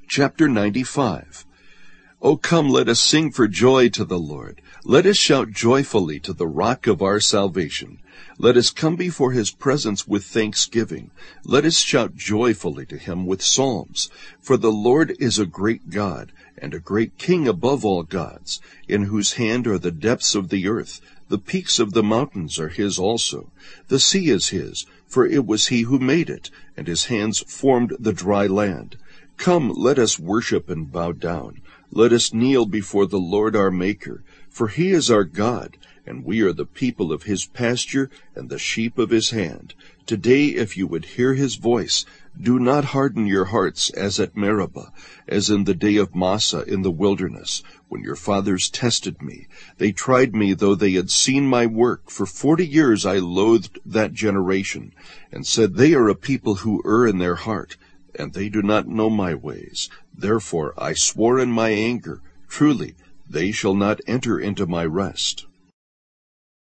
Chapter 95. O come, let us sing for joy to the Lord. Let us shout joyfully to the rock of our salvation. Let us come before his presence with thanksgiving. Let us shout joyfully to him with psalms. For the Lord is a great God, and a great King above all gods, in whose hand are the depths of the earth. The peaks of the mountains are his also. The sea is his, for it was he who made it, and his hands formed the dry land. Come, let us worship and bow down. Let us kneel before the Lord our Maker, for he is our God, and we are the people of his pasture and the sheep of his hand. Today, if you would hear his voice, do not harden your hearts as at Meribah, as in the day of Massah in the wilderness, when your fathers tested me. They tried me, though they had seen my work. For 40 years I loathed that generation, and said, they are a people who err in their heart, and they do not know my ways. Therefore I swore in my anger, truly, they shall not enter into my rest.